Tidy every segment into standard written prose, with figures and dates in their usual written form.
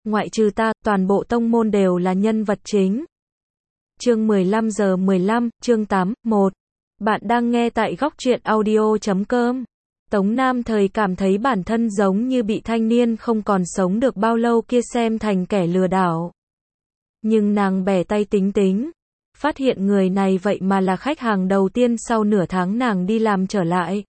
ngoại trừ ta, toàn bộ tông môn đều là nhân vật chính. Chương 15 giờ 15, chương 8, 1. Bạn đang nghe tại góc truyện audio.com. Tống Nam Thời cảm thấy bản thân giống như bị thanh niên không còn sống được bao lâu kia xem thành kẻ lừa đảo. Nhưng nàng bẻ tay tính tính, phát hiện người này vậy mà là khách hàng đầu tiên sau nửa tháng nàng đi làm trở lại.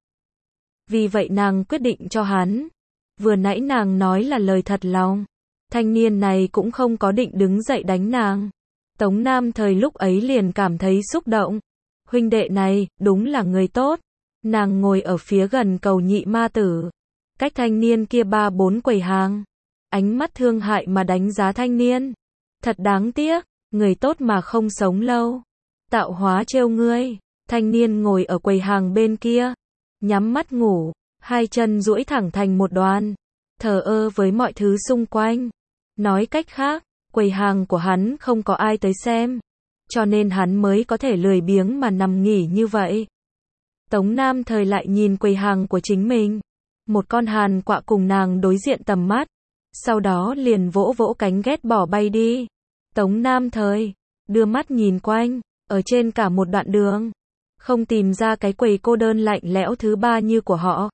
Vì vậy nàng quyết định cho hắn. Vừa nãy nàng nói là lời thật lòng. Thanh niên này cũng không có định đứng dậy đánh nàng. Tống Nam Thời lúc ấy liền cảm thấy xúc động. Huynh đệ này, đúng là người tốt. Nàng ngồi ở phía gần cầu Nhị Ma Tử, cách thanh niên kia 3-4 quầy hàng. Ánh mắt thương hại mà đánh giá thanh niên. Thật đáng tiếc, người tốt mà không sống lâu. Tạo hóa trêu ngươi. Thanh niên ngồi ở quầy hàng bên kia, nhắm mắt ngủ, hai chân duỗi thẳng thành một đoàn, thờ ơ với mọi thứ xung quanh. Nói cách khác, quầy hàng của hắn không có ai tới xem, cho nên hắn mới có thể lười biếng mà nằm nghỉ như vậy. Tống Nam Thời lại nhìn quầy hàng của chính mình. Một con hàn quạ cùng nàng đối diện tầm mắt, sau đó liền vỗ vỗ cánh ghét bỏ bay đi. Tống Nam Thời đưa mắt nhìn quanh, ở trên cả một đoạn đường, không tìm ra cái quầy cô đơn lạnh lẽo thứ ba như của họ.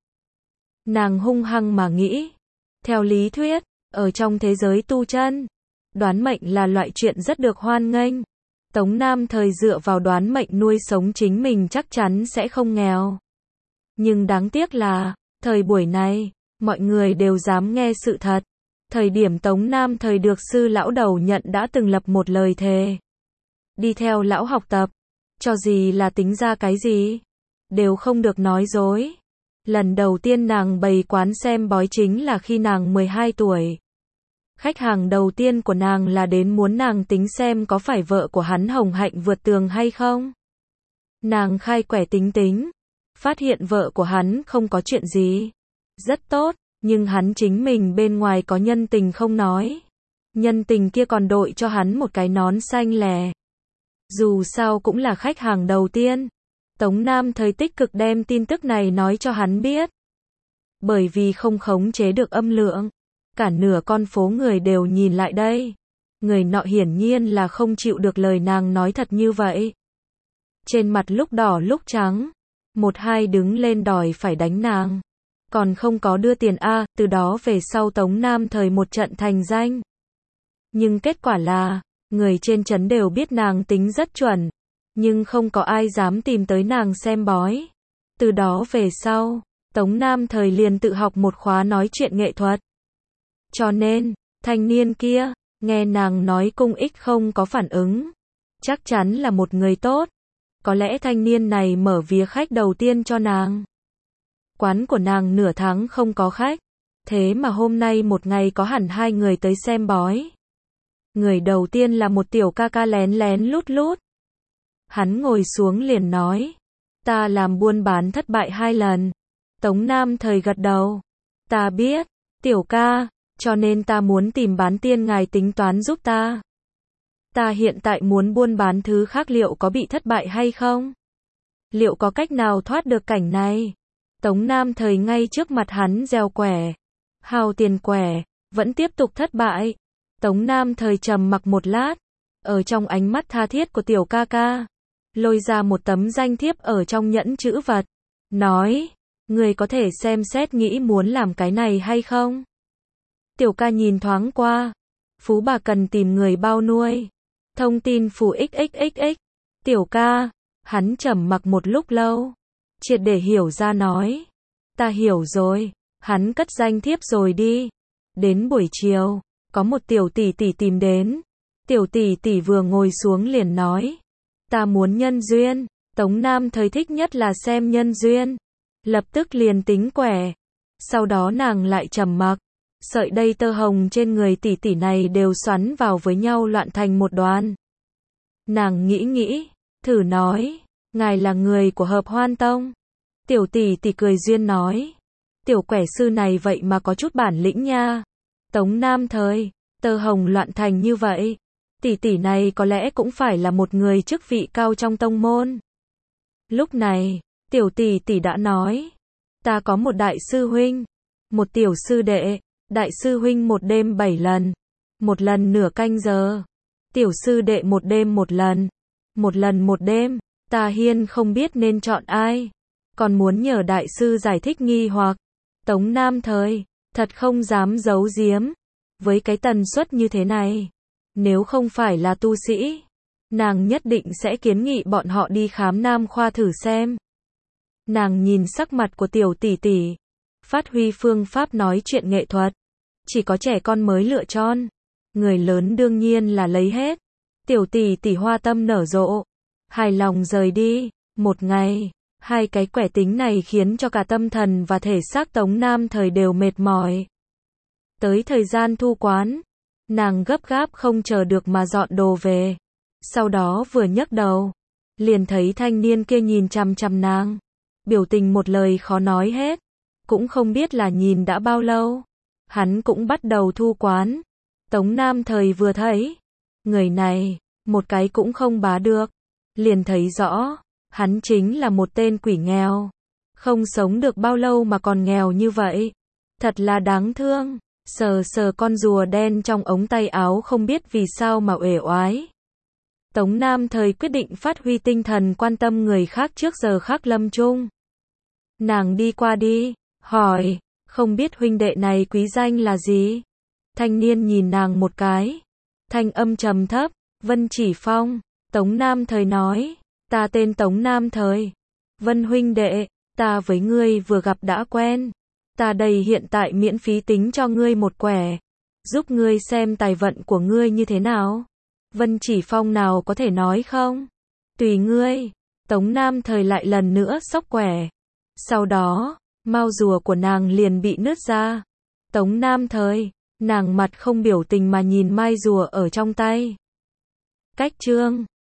Nàng hung hăng mà nghĩ, theo lý thuyết, ở trong thế giới tu chân, đoán mệnh là loại chuyện rất được hoan nghênh. Tống Nam Thời dựa vào đoán mệnh nuôi sống chính mình chắc chắn sẽ không nghèo. Nhưng đáng tiếc là, thời buổi này, mọi người đều dám nghe sự thật. Thời điểm Tống Nam Thời được sư lão đầu nhận đã từng lập một lời thề. Đi theo lão học tập, cho gì là tính ra cái gì, đều không được nói dối. Lần đầu tiên nàng bày quán xem bói chính là khi nàng 12 tuổi. Khách hàng đầu tiên của nàng là đến muốn nàng tính xem có phải vợ của hắn hồng hạnh vượt tường hay không. Nàng khai quẻ tính tính, phát hiện vợ của hắn không có chuyện gì. Rất tốt, nhưng hắn chính mình bên ngoài có nhân tình không nói. Nhân tình kia còn đội cho hắn một cái nón xanh lè. Dù sao cũng là khách hàng đầu tiên. Tống Nam Thời tích cực đem tin tức này nói cho hắn biết. Bởi vì không khống chế được âm lượng, cả nửa con phố người đều nhìn lại đây. Người nọ hiển nhiên là không chịu được lời nàng nói thật như vậy. Trên mặt lúc đỏ lúc trắng, một hai đứng lên đòi phải đánh nàng. Còn không có đưa tiền a, từ đó về sau Tống Nam Thời một trận thành danh. Nhưng kết quả là, người trên trấn đều biết nàng tính rất chuẩn, nhưng không có ai dám tìm tới nàng xem bói. Từ đó về sau, Tống Nam Thời liền tự học một khóa nói chuyện nghệ thuật. Cho nên, thanh niên kia, nghe nàng nói cung ích không có phản ứng. Chắc chắn là một người tốt. Có lẽ thanh niên này mở vía khách đầu tiên cho nàng. Quán của nàng nửa tháng không có khách. Thế mà hôm nay một ngày có hẳn 2 người tới xem bói. Người đầu tiên là một tiểu ca ca lén lén lút lút. Hắn ngồi xuống liền nói, ta làm buôn bán thất bại 2 lần. Tống Nam Thời gật đầu. Ta biết, tiểu ca, cho nên ta muốn tìm bán tiên ngài tính toán giúp ta. Ta hiện tại muốn buôn bán thứ khác, liệu có bị thất bại hay không? Liệu có cách nào thoát được cảnh này? Tống Nam Thời ngay trước mặt hắn gieo quẻ, hao tiền quẻ, vẫn tiếp tục thất bại. Tống Nam Thời trầm mặc một lát, ở trong ánh mắt tha thiết của tiểu ca ca, lôi ra một tấm danh thiếp ở trong nhẫn chữ vật, nói, người có thể xem xét nghĩ muốn làm cái này hay không? Tiểu ca nhìn thoáng qua, phú bà cần tìm người bao nuôi, thông tin phù xxxx. Tiểu ca, hắn trầm mặc một lúc lâu, triệt để hiểu ra nói, ta hiểu rồi. Hắn cất danh thiếp rồi đi. Đến buổi chiều, có một tiểu tỷ tỷ tìm đến. Tiểu tỷ tỷ vừa ngồi xuống liền nói, ta muốn nhân duyên. Tống Nam Thời thích nhất là xem nhân duyên, lập tức liền tính quẻ. Sau đó nàng lại trầm mặc, sợi dây tơ hồng trên người tỷ tỷ này đều xoắn vào với nhau loạn thành một đoàn. Nàng nghĩ, thử nói, ngài là người của Hợp Hoan Tông. Tiểu tỷ tỷ cười duyên nói, tiểu quẻ sư này vậy mà có chút bản lĩnh nha. Tống Nam Thời, tơ hồng loạn thành như vậy, tỷ tỷ này có lẽ cũng phải là một người chức vị cao trong tông môn. Lúc này, tiểu tỷ tỷ đã nói, ta có một đại sư huynh, một tiểu sư đệ, đại sư huynh một đêm 7 lần, một lần nửa canh giờ. Tiểu sư đệ một đêm một lần. Một lần một đêm. Tà Hiên không biết nên chọn ai. Còn muốn nhờ đại sư giải thích nghi hoặc. Tống Nam Thời, thật không dám giấu giếm. Với cái tần suất như thế này, nếu không phải là tu sĩ, nàng nhất định sẽ kiến nghị bọn họ đi khám nam khoa thử xem. Nàng nhìn sắc mặt của tiểu tỷ tỷ, phát huy phương pháp nói chuyện nghệ thuật. Chỉ có trẻ con mới lựa chọn, người lớn đương nhiên là lấy hết. Tiểu tỷ tỷ hoa tâm nở rộ, hài lòng rời đi. Một ngày, hai cái quẻ tính này khiến cho cả tâm thần và thể xác Tống Nam Thời đều mệt mỏi. Tới thời gian thu quán, nàng gấp gáp không chờ được mà dọn đồ về. Sau đó vừa nhấc đầu, liền thấy thanh niên kia nhìn chằm chằm nàng. Biểu tình một lời khó nói hết, cũng không biết là nhìn đã bao lâu. Hắn cũng bắt đầu thu quán. Tống Nam Thời vừa thấy, người này, một cái cũng không bá được. Liền thấy rõ, hắn chính là một tên quỷ nghèo. Không sống được bao lâu mà còn nghèo như vậy. Thật là đáng thương. Sờ sờ con rùa đen trong ống tay áo không biết vì sao mà uể oải. Tống Nam Thời quyết định phát huy tinh thần quan tâm người khác trước giờ khắc lâm chung. Nàng đi qua đi, hỏi, không biết huynh đệ này quý danh là gì? Thanh niên nhìn nàng một cái. Thanh âm trầm thấp, Vân Chỉ Phong. Tống Nam Thời nói, ta tên Tống Nam Thời. Vân huynh đệ, ta với ngươi vừa gặp đã quen. Ta đây hiện tại miễn phí tính cho ngươi một quẻ, giúp ngươi xem tài vận của ngươi như thế nào. Vân Chỉ Phong nào có thể nói không? Tùy ngươi. Tống Nam Thời lại lần nữa xốc quẻ. Sau đó, mao rùa của nàng liền bị nứt ra. Tống Nam Thời, nàng mặt không biểu tình mà nhìn mai rùa ở trong tay. Cách chương